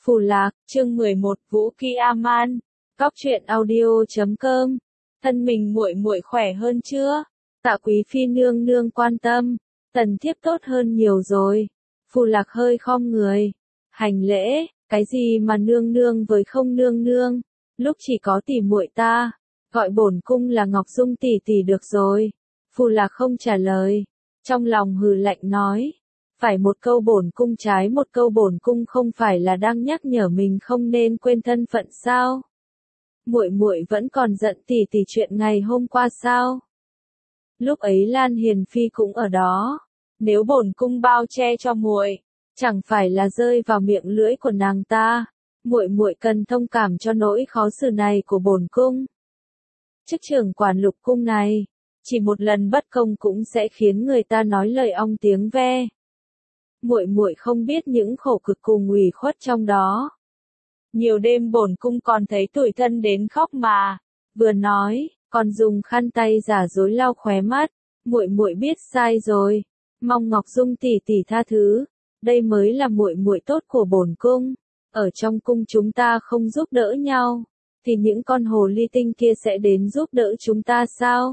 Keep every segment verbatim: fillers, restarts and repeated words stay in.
Phù Lạc, chương mười một, Vũ Kỳ A-man. Góc truyện audio chấm com. Thân mình muội muội khỏe hơn chưa? Tạ Quý phi nương nương quan tâm. Tần thiếp tốt hơn nhiều rồi. Phù Lạc hơi khom người. Hành lễ, cái gì mà nương nương với không nương nương? Lúc chỉ có tỷ muội ta, gọi bổn cung là Ngọc Dung tỷ tỷ được rồi. Phù Lạc không trả lời. Trong lòng hừ lạnh nói. Phải một câu bổn cung trái một câu bổn cung không phải là đang nhắc nhở mình không nên quên thân phận sao? Muội muội vẫn còn giận tỷ tỷ chuyện ngày hôm qua sao? Lúc ấy Lan Hiền phi cũng ở đó, nếu bổn cung bao che cho muội, chẳng phải là rơi vào miệng lưỡi của nàng ta. Muội muội cần thông cảm cho nỗi khó xử này của bổn cung. Chức trưởng quản lục cung này, chỉ một lần bất công cũng sẽ khiến người ta nói lời ong tiếng ve. Muội muội không biết những khổ cực cùng ủy khuất trong đó. Nhiều đêm bổn cung còn thấy tủi thân đến khóc mà. Vừa nói, còn dùng khăn tay giả dối lau khóe mắt. Muội muội biết sai rồi, mong Ngọc Dung tỷ tỷ tha thứ. Đây mới là muội muội tốt của bổn cung. Ở trong cung chúng ta không giúp đỡ nhau, thì những con hồ ly tinh kia sẽ đến giúp đỡ chúng ta sao?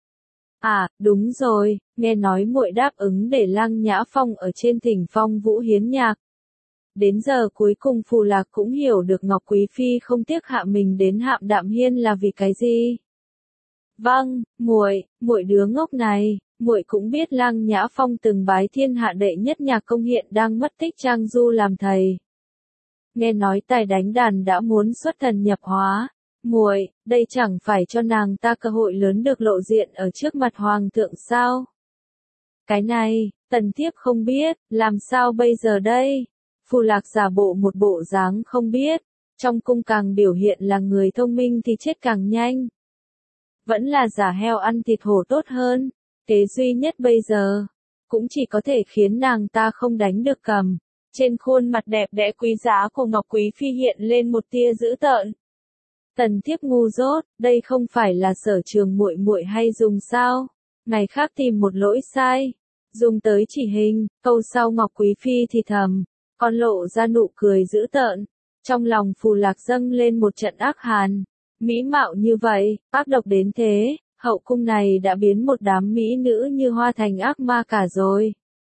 À, đúng rồi, nghe nói muội đáp ứng để Lăng Nhã Phong ở trên Thỉnh Phong Vũ hiến nhạc. Đến giờ cuối cùng Phù Lạc cũng hiểu được Ngọc Quý phi không tiếc hạ mình đến Hạm Đạm Hiên là vì cái gì. Vâng, muội, muội đứa ngốc này, muội cũng biết Lăng Nhã Phong từng bái thiên hạ đệ nhất nhạc công hiện đang mất tích Trang Du làm thầy. Nghe nói tài đánh đàn đã muốn xuất thần nhập hóa. Muội, đây chẳng phải cho nàng ta cơ hội lớn được lộ diện ở trước mặt hoàng thượng sao? Cái này, tần thiếp không biết, làm sao bây giờ đây? Phù Lạc giả bộ một bộ dáng không biết, trong cung càng biểu hiện là người thông minh thì chết càng nhanh. Vẫn là giả heo ăn thịt hổ tốt hơn, kế duy nhất bây giờ, cũng chỉ có thể khiến nàng ta không đánh được cầm. Trên khuôn mặt đẹp đẽ quý giá của Ngọc Quý phi hiện lên một tia dữ tợn. Tần thiếp ngu dốt, đây không phải là sở trường muội muội hay dùng sao? Ngày khác tìm một lỗi sai, dùng tới chỉ hình. Câu sau Ngọc Quý phi thì thầm, còn lộ ra nụ cười dữ tợn. Trong lòng Phù Lạc dâng lên một trận ác hàn. Mỹ mạo như vậy, ác độc đến thế, hậu cung này đã biến một đám mỹ nữ như hoa thành ác ma cả rồi.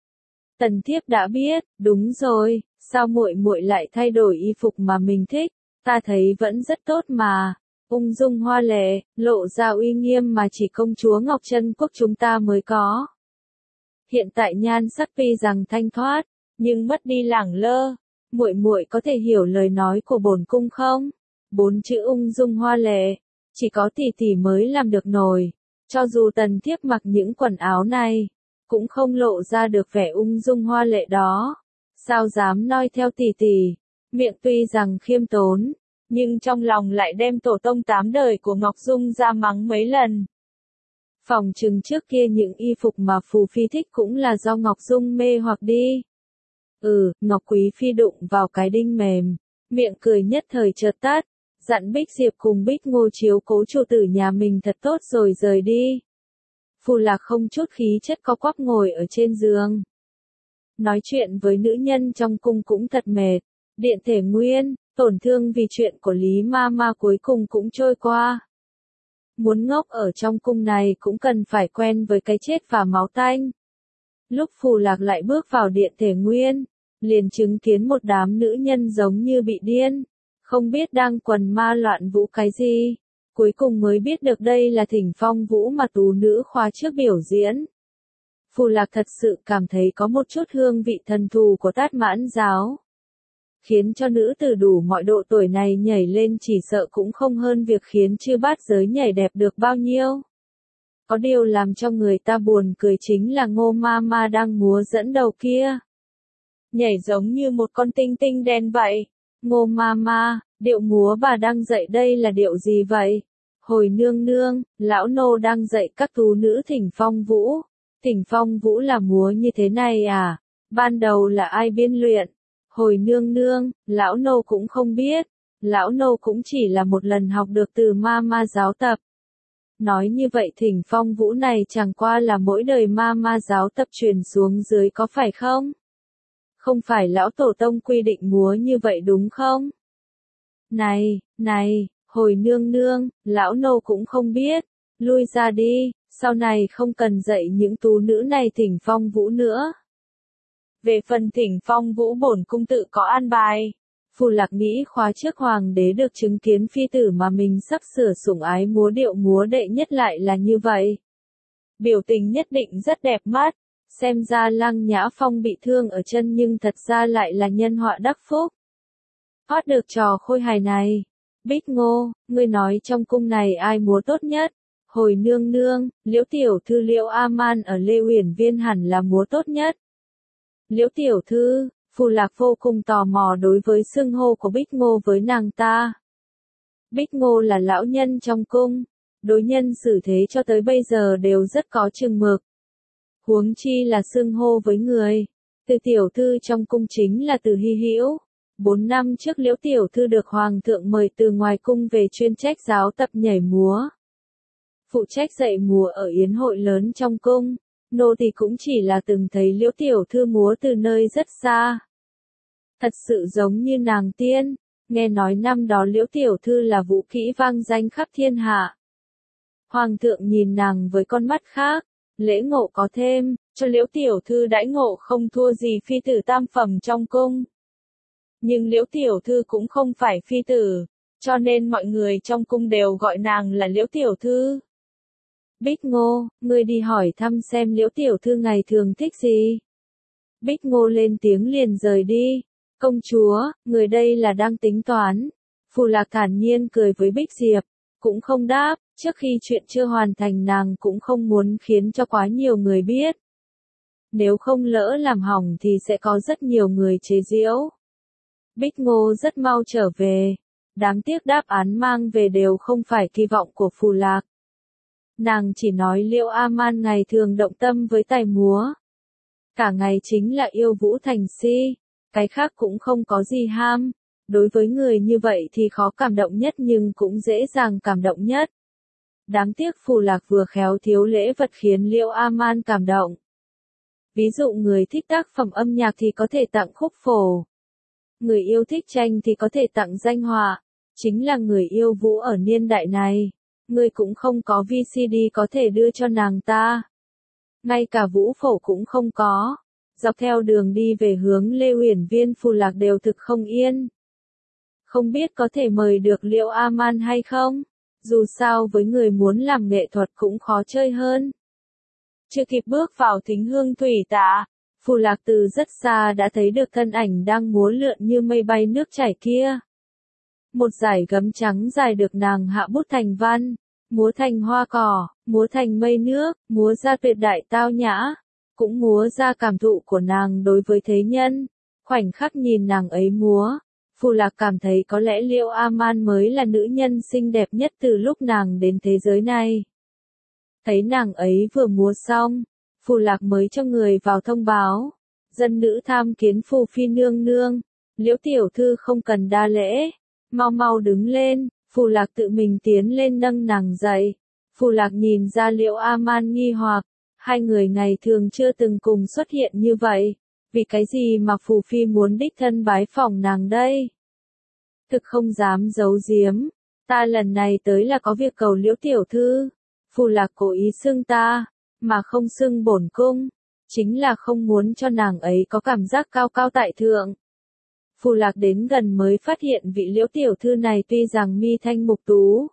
Tần thiếp đã biết, đúng rồi, sao muội muội lại thay đổi y phục mà mình thích? Ta thấy vẫn rất tốt mà, ung dung hoa lệ, lộ ra uy nghiêm mà chỉ công chúa Ngọc Trân Quốc chúng ta mới có. Hiện tại nhan sắc tuy rằng thanh thoát, nhưng mất đi lẳng lơ. Muội muội có thể hiểu lời nói của bổn cung không? Bốn chữ ung dung hoa lệ, chỉ có tỷ tỷ mới làm được nổi. Cho dù tần thiếp mặc những quần áo này, cũng không lộ ra được vẻ ung dung hoa lệ đó. Sao dám noi theo tỷ tỷ? Miệng tuy rằng khiêm tốn, nhưng trong lòng lại đem tổ tông tám đời của Ngọc Dung ra mắng mấy lần. Phòng chừng trước kia những y phục mà Phù phi thích cũng là do Ngọc Dung mê hoặc đi. Ừ, Ngọc Quý phi đụng vào cái đinh mềm, miệng cười nhất thời chợt tắt, dặn Bích Diệp cùng Bích Ngô chiếu cố chủ tử nhà mình thật tốt rồi rời đi. Phù Lạc không chút khí chất co quắp ngồi ở trên giường. Nói chuyện với nữ nhân trong cung cũng thật mệt. Điện Thể Nguyên, tổn thương vì chuyện của Lý Ma Ma cuối cùng cũng trôi qua. Muốn ngốc ở trong cung này cũng cần phải quen với cái chết và máu tanh. Lúc Phù Lạc lại bước vào Điện Thể Nguyên, liền chứng kiến một đám nữ nhân giống như bị điên, không biết đang quần ma loạn vũ cái gì. Cuối cùng mới biết được đây là Thỉnh Phong Vũ mà tú nữ khóa trước biểu diễn. Phù Lạc thật sự cảm thấy có một chút hương vị thần thù của Tát Mãn giáo. Khiến cho nữ tử đủ mọi độ tuổi này nhảy lên chỉ sợ cũng không hơn việc khiến chư bát giới nhảy đẹp được bao nhiêu. Có điều làm cho người ta buồn cười chính là Ngô Ma Ma đang múa dẫn đầu kia. Nhảy giống như một con tinh tinh đen vậy. Ngô Ma Ma, điệu múa bà đang dạy đây là điệu gì vậy? Hồi nương nương, lão nô đang dạy các tú nữ Thỉnh Phong Vũ. Thỉnh Phong Vũ là múa như thế này à? Ban đầu là ai biên luyện? Hồi nương nương, lão nô cũng không biết, lão nô cũng chỉ là một lần học được từ Ma Ma giáo tập. Nói như vậy Thỉnh Phong Vũ này chẳng qua là mỗi đời Ma Ma giáo tập truyền xuống dưới có phải không? Không phải lão tổ tông quy định múa như vậy đúng không? Này, này, hồi nương nương, lão nô cũng không biết, lui ra đi, sau này không cần dạy những tú nữ này thỉnh phong vũ nữa. Về phần thỉnh phong vũ bổn cung tự có an bài. Phù Lạc nghĩ khóa trước hoàng đế được chứng kiến phi tử mà mình sắp sửa sủng ái múa điệu múa đệ nhất lại là như vậy. Biểu tình nhất định rất đẹp mắt, xem ra Lăng Nhã Phong bị thương ở chân nhưng thật ra lại là nhân họa đắc phúc. Hót được trò khôi hài này. Bích Ngô, ngươi nói trong cung này ai múa tốt nhất? Hồi nương nương, Liễu tiểu thư Liễu A Man ở Lê Uyển Viên hẳn là múa tốt nhất. Liễu tiểu thư, Phù Lạc vô cùng tò mò đối với xưng hô của Bích Ngô với nàng ta. Bích Ngô là lão nhân trong cung, đối nhân xử thế cho tới bây giờ đều rất có chừng mực. Huống chi là xưng hô với người. Từ tiểu thư trong cung chính là Từ Hy Hữu. Bốn năm trước Liễu tiểu thư được hoàng thượng mời từ ngoài cung về chuyên trách giáo tập nhảy múa. Phụ trách dạy múa ở yến hội lớn trong cung. Nô tỳ cũng chỉ là từng thấy Liễu tiểu thư múa từ nơi rất xa. Thật sự giống như nàng tiên, nghe nói năm đó Liễu tiểu thư là vũ kỹ vang danh khắp thiên hạ. Hoàng thượng nhìn nàng với con mắt khác, lễ ngộ có thêm, cho Liễu tiểu thư đãi ngộ không thua gì phi tử tam phẩm trong cung. Nhưng Liễu tiểu thư cũng không phải phi tử, cho nên mọi người trong cung đều gọi nàng là Liễu tiểu thư. Bích Ngô, ngươi đi hỏi thăm xem Liễu tiểu thư ngày thường thích gì. Bích Ngô lên tiếng liền rời đi. Công chúa, người đây là đang tính toán. Phù Lạc thản nhiên cười với Bích Diệp, cũng không đáp, trước khi chuyện chưa hoàn thành nàng cũng không muốn khiến cho quá nhiều người biết. Nếu không lỡ làm hỏng thì sẽ có rất nhiều người chế giễu. Bích Ngô rất mau trở về. Đáng tiếc đáp án mang về đều không phải kỳ vọng của Phù Lạc. Nàng chỉ nói Liễu A Man ngày thường động tâm với tài múa. Cả ngày chính là yêu vũ thành si. Cái khác cũng không có gì ham. Đối với người như vậy thì khó cảm động nhất nhưng cũng dễ dàng cảm động nhất. Đáng tiếc Phù Lạc vừa khéo thiếu lễ vật khiến Liễu A Man cảm động. Ví dụ người thích tác phẩm âm nhạc thì có thể tặng khúc phổ. Người yêu thích tranh thì có thể tặng danh họa. Chính là người yêu vũ ở niên đại này. Người cũng không có vê xê đê có thể đưa cho nàng ta. Ngay cả vũ phổ cũng không có. Dọc theo đường đi về hướng Lê Uyển Viên Phù Lạc đều thực không yên. Không biết có thể mời được Liễu A Man hay không? Dù sao với người muốn làm nghệ thuật cũng khó chơi hơn. Chưa kịp bước vào thính hương thủy tạ, Phù Lạc từ rất xa đã thấy được thân ảnh đang múa lượn như mây bay nước chảy kia. Một dải gấm trắng dài được nàng hạ bút thành văn, múa thành hoa cỏ, múa thành mây nước, múa ra tuyệt đại tao nhã, cũng múa ra cảm thụ của nàng đối với thế nhân. Khoảnh khắc nhìn nàng ấy múa, Phù Lạc cảm thấy có lẽ Liễu A Man mới là nữ nhân xinh đẹp nhất từ lúc nàng đến thế giới này. Thấy nàng ấy vừa múa xong, Phù Lạc mới cho người vào thông báo. Dân nữ tham kiến Phù Phi nương nương, Liễu tiểu thư không cần đa lễ, mau mau đứng lên. Phù Lạc tự mình tiến lên nâng nàng dậy. Phù Lạc nhìn ra Liễu A Man nghi hoặc, hai người ngày thường chưa từng cùng xuất hiện như vậy. Vì cái gì mà Phù Phi muốn đích thân bái phỏng nàng đây? Thực không dám giấu giếm, ta lần này tới là có việc cầu Liễu tiểu thư. Phù Lạc cố ý xưng ta, mà không xưng bổn cung, chính là không muốn cho nàng ấy có cảm giác cao cao tại thượng. Phù Lạc đến gần mới phát hiện vị Liễu tiểu thư này tuy rằng mi thanh mục tú,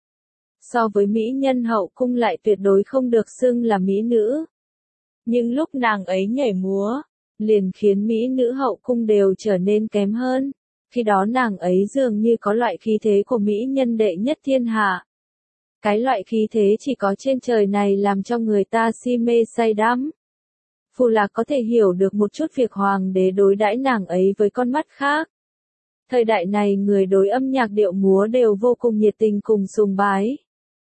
so với mỹ nhân hậu cung lại tuyệt đối không được xưng là mỹ nữ. Nhưng lúc nàng ấy nhảy múa, liền khiến mỹ nữ hậu cung đều trở nên kém hơn. Khi đó nàng ấy dường như có loại khí thế của mỹ nhân đệ nhất thiên hạ. Cái loại khí thế chỉ có trên trời này làm cho người ta si mê say đắm. Phù Lạc có thể hiểu được một chút việc hoàng đế đối đãi nàng ấy với con mắt khác. Thời đại này người đối âm nhạc điệu múa đều vô cùng nhiệt tình cùng sùng bái.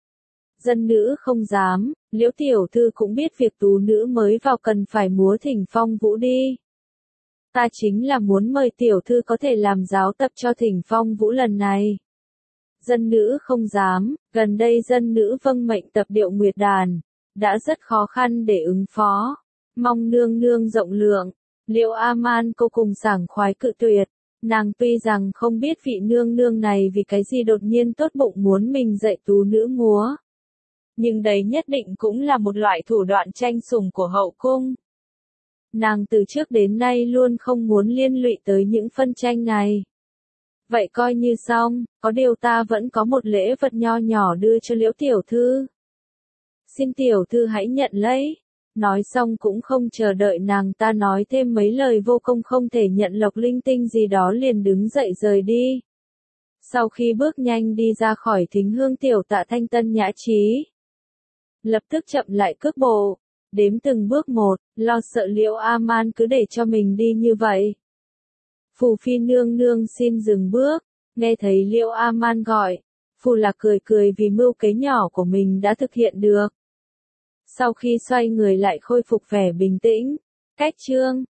Dân nữ không dám, Liễu tiểu thư cũng biết việc tú nữ mới vào cần phải múa thỉnh phong vũ đi. Ta chính là muốn mời tiểu thư có thể làm giáo tập cho thỉnh phong vũ lần này. Dân nữ không dám, gần đây dân nữ vâng mệnh tập điệu nguyệt đàn, đã rất khó khăn để ứng phó. Mong nương nương rộng lượng, Liễu A-man cô cùng sảng khoái cự tuyệt. Nàng tuy rằng không biết vị nương nương này vì cái gì đột nhiên tốt bụng muốn mình dạy tú nữ múa. Nhưng đấy nhất định cũng là một loại thủ đoạn tranh sủng của hậu cung. Nàng từ trước đến nay luôn không muốn liên lụy tới những phân tranh này. Vậy coi như xong, có điều ta vẫn có một lễ vật nho nhỏ đưa cho Liễu tiểu thư. Xin tiểu thư hãy nhận lấy. Nói xong cũng không chờ đợi nàng ta nói thêm mấy lời vô công không thể nhận lộc linh tinh gì đó liền đứng dậy rời đi. Sau khi bước nhanh đi ra khỏi thính hương tiểu Tạ thanh tân nhã trí. Lập tức chậm lại cước bộ, đếm từng bước một, lo sợ Liễu A-man cứ để cho mình đi như vậy. Phù phi nương nương xin dừng bước, nghe thấy Liễu A-man gọi, Phù Lạc cười cười vì mưu kế nhỏ của mình đã thực hiện được. Sau khi xoay người lại khôi phục vẻ bình tĩnh, cách chương